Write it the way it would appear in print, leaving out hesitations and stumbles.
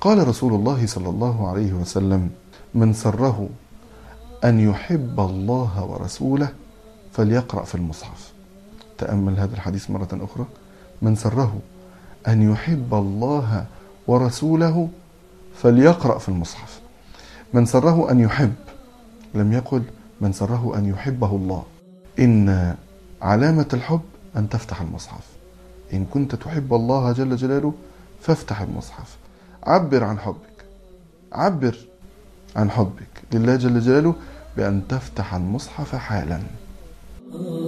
قال رسول الله صلى الله عليه وسلم: من سره أن يحب الله ورسوله فليقرأ في المصحف. تأمل هذا الحديث مرة أخرى: من سره أن يحب الله ورسوله فليقرأ في المصحف. من سره أن يحب، لم يقل من سره أن يحبه الله. إن علامة الحب أن تفتح المصحف. إن كنت تحب الله جل جلاله فافتح المصحف، عبر عن حبك، عبر عن حبك لله جل جلاله بأن تفتح المصحف حالا.